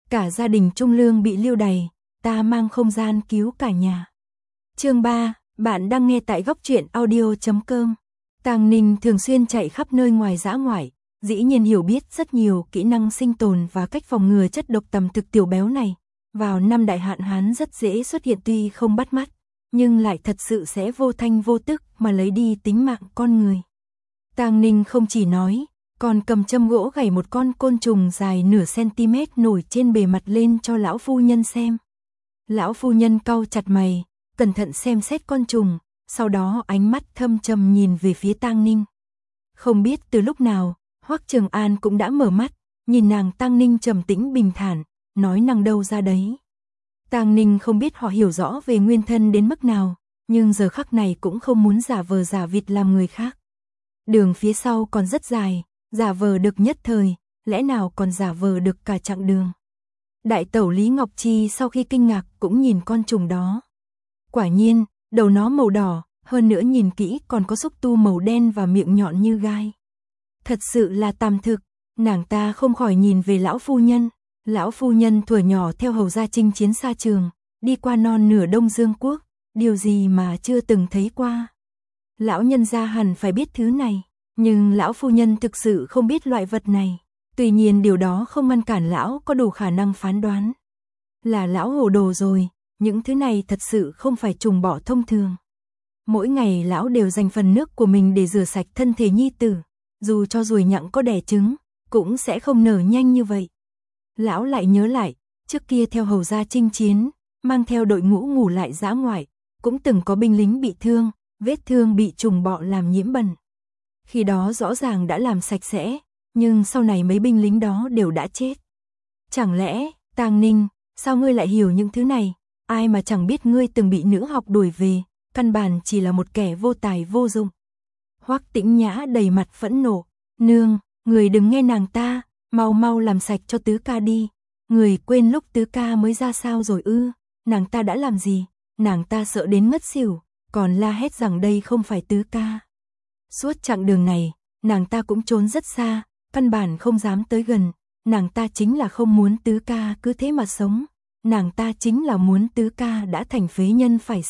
cả gia đình Trung Lương bị lưu đày, ta mang không gian cứu cả nhà. Chương 3, bạn đang nghe tại góc truyện audio.com. Tàng Ninh thường xuyên chạy khắp nơi ngoài dã ngoại, dĩ nhiên hiểu biết rất nhiều kỹ năng sinh tồn và cách phòng ngừa chất độc tầm thực tiểu béo này. Vào năm đại hạn hán rất dễ xuất hiện, tuy không bắt mắt, nhưng lại thật sự sẽ vô thanh vô tức mà lấy đi tính mạng con người. Tàng Ninh không chỉ nói, còn cầm châm gỗ gảy một con côn trùng dài nửa cm nổi trên bề mặt lên cho lão phu nhân xem. Lão phu nhân cau chặt mày, cẩn thận xem xét con trùng, sau đó ánh mắt thâm trầm nhìn về phía Tàng Ninh. Không biết từ lúc nào, Hoắc Trường An cũng đã mở mắt, nhìn nàng Tàng Ninh trầm tĩnh bình thản, nói năng đâu ra đấy. Tàng Ninh không biết họ hiểu rõ về nguyên thân đến mức nào, nhưng giờ khắc này cũng không muốn giả vờ giả vịt làm người khác. Đường phía sau còn rất dài, giả vờ được nhất thời, lẽ nào còn giả vờ được cả chặng đường. Đại tẩu Lý Ngọc Chi sau khi kinh ngạc cũng nhìn con trùng đó. Quả nhiên, đầu nó màu đỏ, hơn nữa nhìn kỹ còn có xúc tu màu đen và miệng nhọn như gai. Thật sự là tàm thực, nàng ta không khỏi nhìn về lão phu nhân. Lão phu nhân thuở nhỏ theo hầu gia chinh chiến xa trường, đi qua non nửa Đông Dương Quốc, điều gì mà chưa từng thấy qua. Lão nhân gia hẳn phải biết thứ này, nhưng lão phu nhân thực sự không biết loại vật này. Tuy nhiên điều đó không ngăn cản lão có đủ khả năng phán đoán. Là lão hồ đồ rồi, những thứ này thật sự không phải trùng bọ thông thường. Mỗi ngày lão đều dành phần nước của mình để rửa sạch thân thể nhi tử, dù cho ruồi nhặng có đẻ trứng, cũng sẽ không nở nhanh như vậy. Lão lại nhớ lại, trước kia theo hầu gia chinh chiến, mang theo đội ngũ ngủ lại dã ngoại, cũng từng có binh lính bị thương, vết thương bị trùng bọ làm nhiễm bẩn. Khi đó rõ ràng đã làm sạch sẽ, nhưng sau này mấy binh lính đó đều đã chết. Chẳng lẽ, Tàng Ninh, sao ngươi lại hiểu những thứ này? Ai mà chẳng biết ngươi từng bị nữ học đuổi về, căn bản chỉ là một kẻ vô tài vô dụng. Hoắc Tĩnh Nhã đầy mặt phẫn nộ, nương, người đừng nghe nàng ta, mau mau làm sạch cho tứ ca đi. Người quên lúc tứ ca mới ra sao rồi ư? Nàng ta đã làm gì? Nàng ta sợ đến ngất xỉu, còn la hét rằng đây không phải tứ ca. Suốt chặng đường này, nàng ta cũng trốn rất xa, căn bản không dám tới gần. Nàng ta chính là không muốn tứ ca cứ thế mà sống. Nàng ta chính là muốn tứ ca đã thành phế nhân phải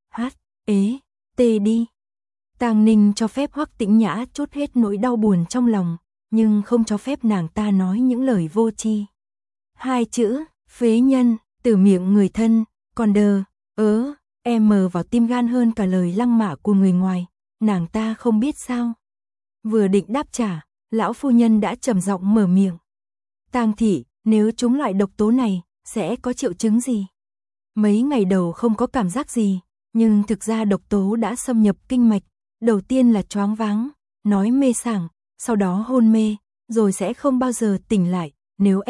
CHT đi. Tàng Ninh cho phép Hoắc Tĩnh Nhã trút hết nỗi đau buồn trong lòng, nhưng không cho phép nàng ta nói những lời vô tri. Hai chữ, phế nhân, từ miệng người thân, còn em vào tim gan hơn cả lời lăng mạ của người ngoài, nàng ta không biết sao. Vừa định đáp trả, lão phu nhân đã trầm giọng mở miệng. Tàng thị, nếu trúng loại độc tố này, sẽ có triệu chứng gì? Mấy ngày đầu không có cảm giác gì, nhưng thực ra độc tố đã xâm nhập kinh mạch, đầu tiên là choáng váng, nói mê sảng, sau đó hôn mê, rồi sẽ không bao giờ tỉnh lại. Nếu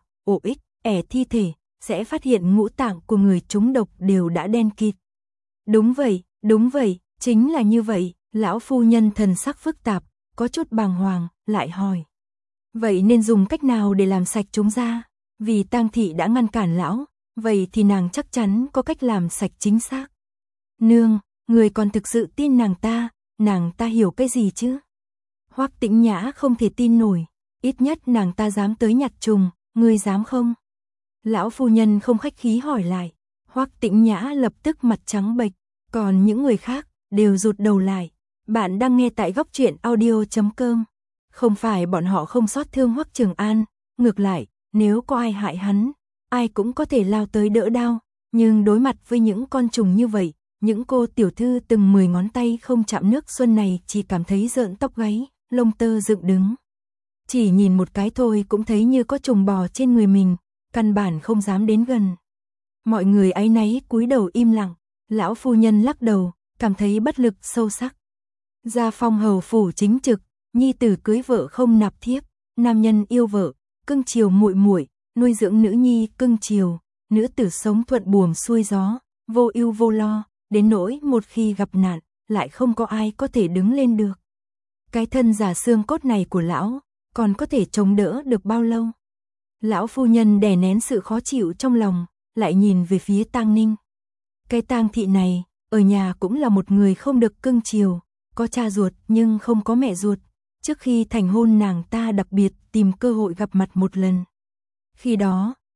thi thể, sẽ phát hiện ngũ tạng của người trúng độc đều đã đen kịt. Đúng vậy, chính là như vậy. Lão phu nhân thần sắc phức tạp, có chút bàng hoàng, lại hỏi. Vậy nên dùng cách nào để làm sạch chúng ra? Vì Tang thị đã ngăn cản lão, vậy thì nàng chắc chắn có cách làm sạch chính xác. Nương, người còn thực sự tin nàng ta hiểu cái gì chứ? Hoắc Tĩnh Nhã không thể tin nổi, ít nhất nàng ta dám tới nhặt trùng, ngươi dám không? Lão phu nhân không khách khí hỏi lại, Hoắc Tĩnh Nhã lập tức mặt trắng bệch, còn những người khác đều rụt đầu lại. Bạn đang nghe tại góc truyện audio.com. Không phải bọn họ không xót thương Hoắc Trường An, ngược lại, nếu có ai hại hắn, ai cũng có thể lao tới đỡ đau, nhưng đối mặt với những con trùng như vậy, những cô tiểu thư từng 10 ngón tay không chạm nước xuân này chỉ cảm thấy rợn tóc gáy, lông tơ dựng đứng. Chỉ nhìn một cái thôi cũng thấy như có trùng bò trên người mình, căn bản không dám đến gần. Mọi người áy náy cúi đầu im lặng, lão phu nhân lắc đầu, cảm thấy bất lực sâu sắc. Gia phong hầu phủ chính trực, nhi tử cưới vợ không nạp thiếp, nam nhân yêu vợ, cưng chiều muội muội, nuôi dưỡng nữ nhi cưng chiều, nữ tử sống thuận buồm xuôi gió, vô ưu vô lo, đến nỗi một khi gặp nạn, lại không có ai có thể đứng lên được. Cái thân giả xương cốt này của lão, còn có thể chống đỡ được bao lâu? Lão phu nhân đè nén sự khó chịu trong lòng, lại nhìn về phía Tang Ninh. Cái Tang thị này, ở nhà cũng là một người không được cưng chiều, có cha ruột nhưng không có mẹ ruột. Trước khi thành hôn nàng ta đặc biệt tìm cơ hội gặp mặt một lần. Khi đó,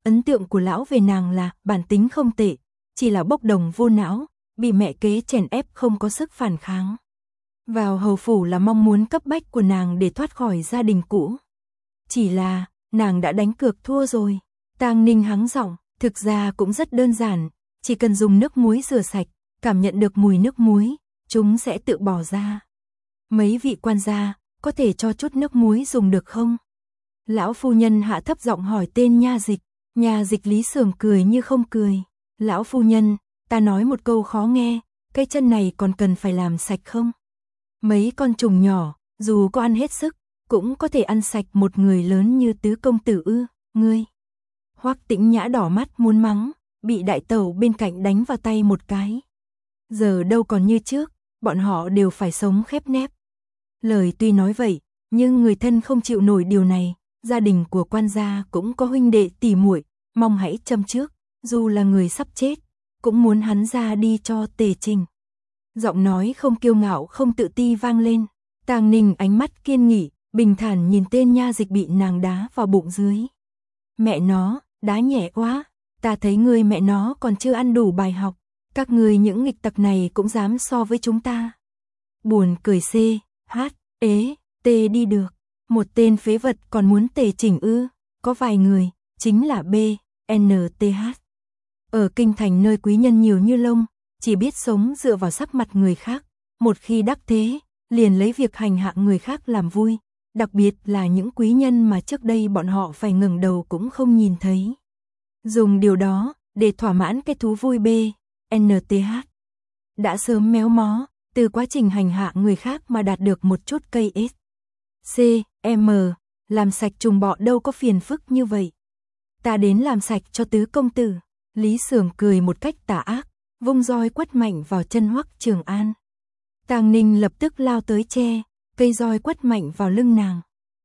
ấn tượng của lão về nàng là bản tính không tệ, chỉ là bốc đồng vô não, bị mẹ kế chèn ép không có sức phản kháng. Vào hầu phủ là mong muốn cấp bách của nàng để thoát khỏi gia đình cũ. Chỉ là, nàng đã đánh cược thua rồi. Tang Ninh hắng giọng, thực ra cũng rất đơn giản, chỉ cần dùng nước muối rửa sạch, cảm nhận được mùi nước muối, chúng sẽ tự bỏ ra. Mấy vị quan gia, có thể cho chút nước muối dùng được không? Lão phu nhân hạ thấp giọng hỏi tên nha dịch. Nha dịch Lý Sưởng cười như không cười. Lão phu nhân, ta nói một câu khó nghe, cái chân này còn cần phải làm sạch không? Mấy con trùng nhỏ, dù có ăn hết sức, cũng có thể ăn sạch một người lớn như tứ công tử ư, ngươi. Hoắc Tĩnh Nhã đỏ mắt muốn mắng, bị đại tẩu bên cạnh đánh vào tay một cái. Giờ đâu còn như trước, bọn họ đều phải sống khép nép. Lời tuy nói vậy, nhưng người thân không chịu nổi điều này, gia đình của quan gia cũng có huynh đệ tỉ muội, mong hãy châm trước, dù là người sắp chết, cũng muốn hắn ra đi cho tề trình. Giọng nói không kiêu ngạo không tự ti vang lên, Tang Ninh ánh mắt kiên nghị, bình thản nhìn tên nha dịch bị nàng đá vào bụng dưới. Mẹ nó, đá nhẹ quá, ta thấy ngươi mẹ nó còn chưa ăn đủ bài học, các ngươi những nghịch tặc này cũng dám so với chúng ta. Buồn cười C, H, ế, T đi được, một tên phế vật còn muốn tề chỉnh ư, có vài người, chính là B, N, T, H. Ở kinh thành nơi quý nhân nhiều như lông, chỉ biết sống dựa vào sắc mặt người khác, một khi đắc thế, liền lấy việc hành hạ người khác làm vui, đặc biệt là những quý nhân mà trước đây bọn họ phải ngẩng đầu cũng không nhìn thấy. Dùng điều đó, để thỏa mãn cái thú vui B, N, T, H. Đã sớm méo mó, từ quá trình hành hạ người khác mà đạt được một chút cây S. C, M, làm sạch trùng bọ đâu có phiền phức như vậy. Ta đến làm sạch cho tứ công tử. Lý Sưởng cười một cách tà ác, vung roi quất mạnh vào chân Hoắc Trường An. Tang Ninh lập tức lao tới che, cây roi quất mạnh vào lưng nàng.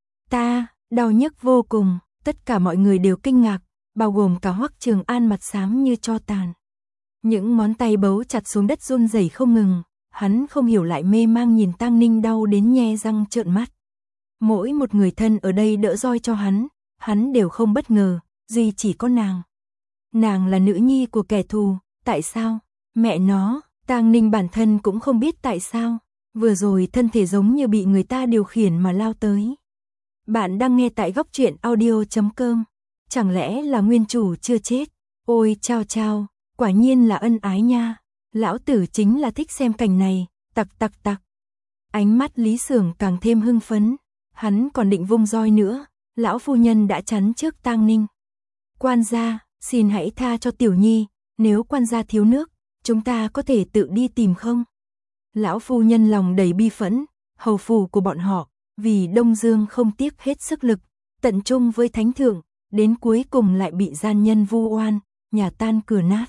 Ta, đau nhức vô cùng, tất cả mọi người đều kinh ngạc, bao gồm cả Hoắc Trường An mặt xám như tro tàn. Những ngón tay bấu chặt xuống đất run rẩy không ngừng, hắn không hiểu lại mê mang nhìn Tang Ninh đau đến nhe răng trợn mắt. Mỗi một người thân ở đây đỡ roi cho hắn đều không bất ngờ, duy chỉ có nàng. Nàng là nữ nhi của kẻ thù, tại sao? Mẹ nó, Tang Ninh bản thân cũng không biết tại sao, vừa rồi thân thể giống như bị người ta điều khiển mà lao tới. Bạn đang nghe tại Góc Truyện Audio.com, chẳng lẽ là nguyên chủ chưa chết? Ôi chao chao, quả nhiên là ân ái nha, lão tử chính là thích xem cảnh này, tặc tặc tặc. Ánh mắt Lý Sưởng càng thêm hưng phấn, hắn còn định vung roi nữa, lão phu nhân đã chắn trước Tang Ninh. Quan gia, xin hãy tha cho tiểu nhi, nếu quan gia thiếu nước, chúng ta có thể tự đi tìm không? Lão phu nhân lòng đầy bi phẫn, hầu phủ của bọn họ, vì Đông Dương không tiếc hết sức lực, tận trung với thánh thượng, đến cuối cùng lại bị gian nhân vu oan, nhà tan cửa nát.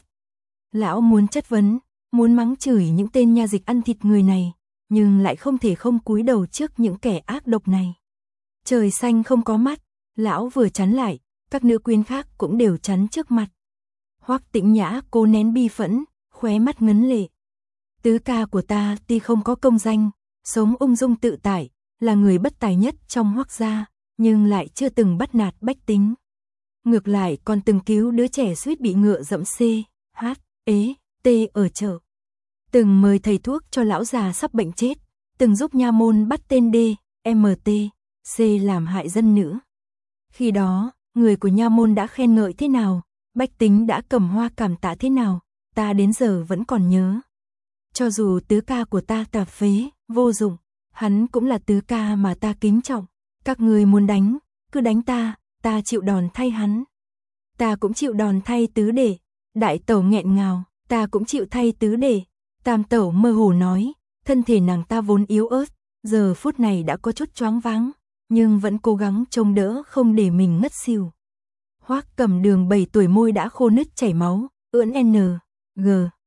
Lão muốn chất vấn, muốn mắng chửi những tên nha dịch ăn thịt người này, nhưng lại không thể không cúi đầu trước những kẻ ác độc này. Trời xanh không có mắt, lão vừa chắn lại, các nữ quyến khác cũng đều chắn trước mặt. Hoắc Tĩnh Nhã cố nén bi phẫn, khóe mắt ngấn lệ. Tứ ca của ta tuy không có công danh, sống ung dung tự tại, là người bất tài nhất trong Hoắc gia, nhưng lại chưa từng bắt nạt bách tính. Ngược lại còn từng cứu đứa trẻ suýt bị ngựa dẫm C, H, ế, T ở chợ. Từng mời thầy thuốc cho lão già sắp bệnh chết, từng giúp nha môn bắt tên D, M, T, C làm hại dân nữa. Khi đó, người của nha môn đã khen ngợi thế nào, bách tính đã cầm hoa cảm tạ thế nào, ta đến giờ vẫn còn nhớ. Cho dù tứ ca của ta tà phế, vô dụng, hắn cũng là tứ ca mà ta kính trọng. Các người muốn đánh, cứ đánh ta chịu đòn thay hắn. Ta cũng chịu đòn thay tứ đệ. Đại tẩu nghẹn ngào, ta cũng chịu thay tứ đệ. Tam tẩu mơ hồ nói, thân thể nàng ta vốn yếu ớt, giờ phút này đã có chút choáng váng, nhưng vẫn cố gắng chống đỡ không để mình ngất xỉu. Hoắc Cẩm Đường 7 tuổi môi đã khô nứt chảy máu, ưỡn N, G,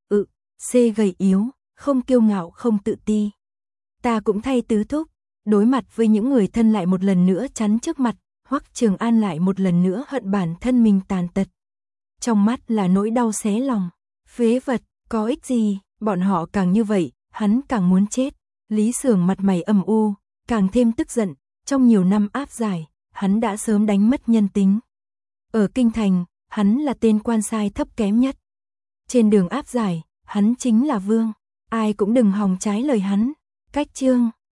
C gầy yếu, không kiêu ngạo không tự ti. Ta cũng thay tứ thúc, đối mặt với những người thân lại một lần nữa chắn trước mặt, Hoắc Trường An lại một lần nữa hận bản thân mình tàn tật. Trong mắt là nỗi đau xé lòng, phế vật, có ích gì, bọn họ càng như vậy, hắn càng muốn chết. Lý Sưởng mặt mày âm u, càng thêm tức giận, trong nhiều năm áp giải, hắn đã sớm đánh mất nhân tính. Ở kinh thành, hắn là tên quan sai thấp kém nhất. Trên đường áp giải, hắn chính là vương, ai cũng đừng hòng trái lời hắn. Cách chương